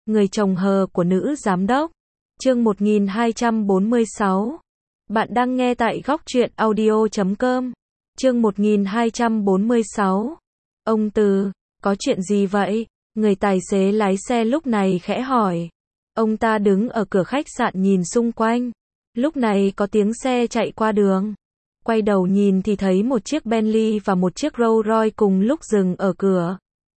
Người chồng hờ của nữ giám đốc. Chương 1246. Bạn đang nghe tại góc truyện audio.com. Chương 1246. Ông Từ, có chuyện gì vậy? Người tài xế lái xe lúc này khẽ hỏi. Ông ta đứng ở cửa khách sạn nhìn xung quanh. Lúc này có tiếng xe chạy qua đường. Quay đầu nhìn thì thấy một chiếc Bentley và một chiếc Rolls Royce cùng lúc dừng ở cửa.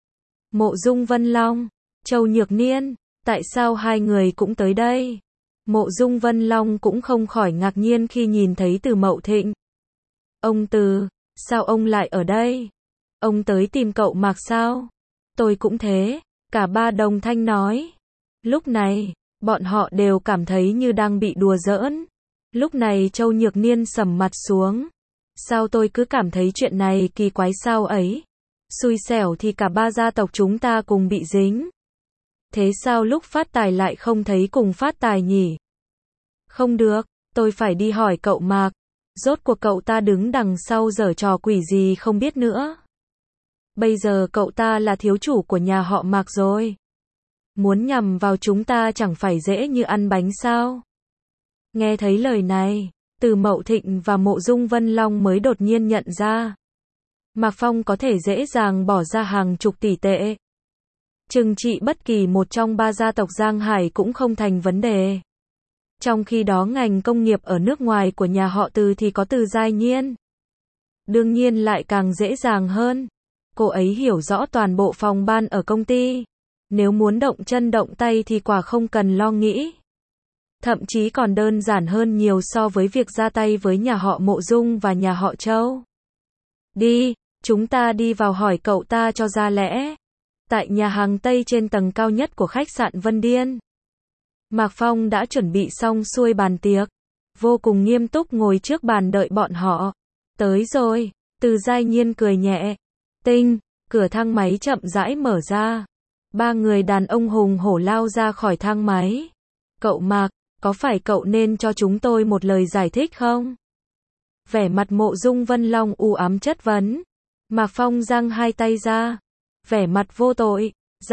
Mộ Dung Vân Long, Châu Nhược Niên, tại sao hai người cũng tới đây? Mộ Dung Vân Long cũng không khỏi ngạc nhiên khi nhìn thấy Từ Mậu Thịnh. Ông Từ, sao ông lại ở đây? Ông tới tìm cậu Mạc sao? Tôi cũng thế, cả ba đồng thanh nói. Lúc này, bọn họ đều cảm thấy như đang bị đùa giỡn. Lúc này Châu Nhược Niên sầm mặt xuống. Sao tôi cứ cảm thấy chuyện này kỳ quái sao ấy? Xui xẻo thì cả ba gia tộc chúng ta cùng bị dính. Thế sao lúc Phát Tài lại không thấy cùng Phát Tài nhỉ? Không được, tôi phải đi hỏi cậu Mạc. Rốt cuộc cậu ta đứng đằng sau giở trò quỷ gì không biết nữa. Bây giờ cậu ta là thiếu chủ của nhà họ Mạc rồi. Muốn nhằm vào chúng ta chẳng phải dễ như ăn bánh sao? Nghe thấy lời này, Từ Mậu Thịnh và Mộ Dung Vân Long mới đột nhiên nhận ra. Mạc Phong có thể dễ dàng bỏ ra hàng chục tỷ tệ. Trừng trị bất kỳ một trong ba gia tộc Giang Hải cũng không thành vấn đề. Trong khi đó ngành công nghiệp ở nước ngoài của nhà họ Từ thì có Từ Giai Nhiên. Đương nhiên lại càng dễ dàng hơn. Cô ấy hiểu rõ toàn bộ phòng ban ở công ty. Nếu muốn động chân động tay thì quả không cần lo nghĩ. Thậm chí còn đơn giản hơn nhiều so với việc ra tay với nhà họ Mộ Dung và nhà họ Châu. Đi, chúng ta đi vào hỏi cậu ta cho ra lẽ. Tại nhà hàng Tây trên tầng cao nhất của khách sạn Vân Điên. Mạc Phong đã chuẩn bị xong xuôi bàn tiệc. Vô cùng nghiêm túc ngồi trước bàn đợi bọn họ. Tới rồi, Từ Giai Nhiên cười nhẹ. Tinh, cửa thang máy chậm rãi mở ra. Ba người đàn ông hùng hổ lao ra khỏi thang máy. Cậu Mạc, có phải cậu nên cho chúng tôi một lời giải thích không? Vẻ mặt Mộ Dung Vân Long u ám chất vấn. Mạc Phong giang hai tay ra. Vẻ mặt vô tội.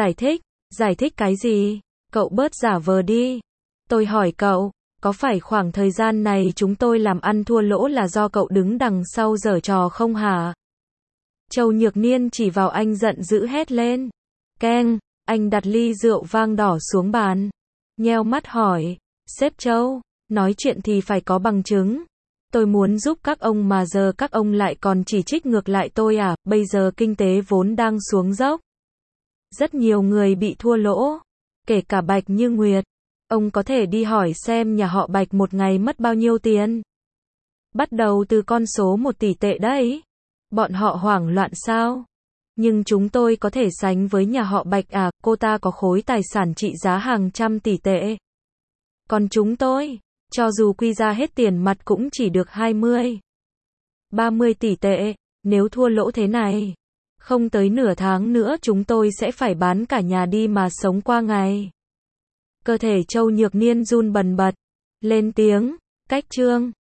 Giải thích cái gì? Cậu bớt giả vờ đi. Tôi hỏi cậu, có phải khoảng thời gian này chúng tôi làm ăn thua lỗ là do cậu đứng đằng sau giở trò không hả? Châu Nhược Niên chỉ vào anh giận dữ hét lên. Keng, anh đặt ly rượu vang đỏ xuống bàn. Nheo mắt hỏi, sếp Châu, nói chuyện thì phải có bằng chứng. Tôi muốn giúp các ông mà giờ các ông lại còn chỉ trích ngược lại tôi à? Bây giờ kinh tế vốn đang xuống dốc. Rất nhiều người bị thua lỗ, kể cả Bạch Như Nguyệt. Ông có thể đi hỏi xem nhà họ Bạch một ngày mất bao nhiêu tiền. Bắt đầu từ con số 1 tỷ tệ đấy. Bọn họ hoảng loạn sao? Nhưng chúng tôi có thể sánh với nhà họ Bạch à? Cô ta có khối tài sản trị giá hàng trăm tỷ tệ. Còn chúng tôi, cho dù quy ra hết tiền mặt cũng chỉ được 20-30 tỷ tệ. Nếu thua lỗ thế này, không tới nửa tháng nữa chúng tôi sẽ phải bán cả nhà đi mà sống qua ngày. Cơ thể Châu Nhược Niên run bần bật. Lên tiếng, cách chương.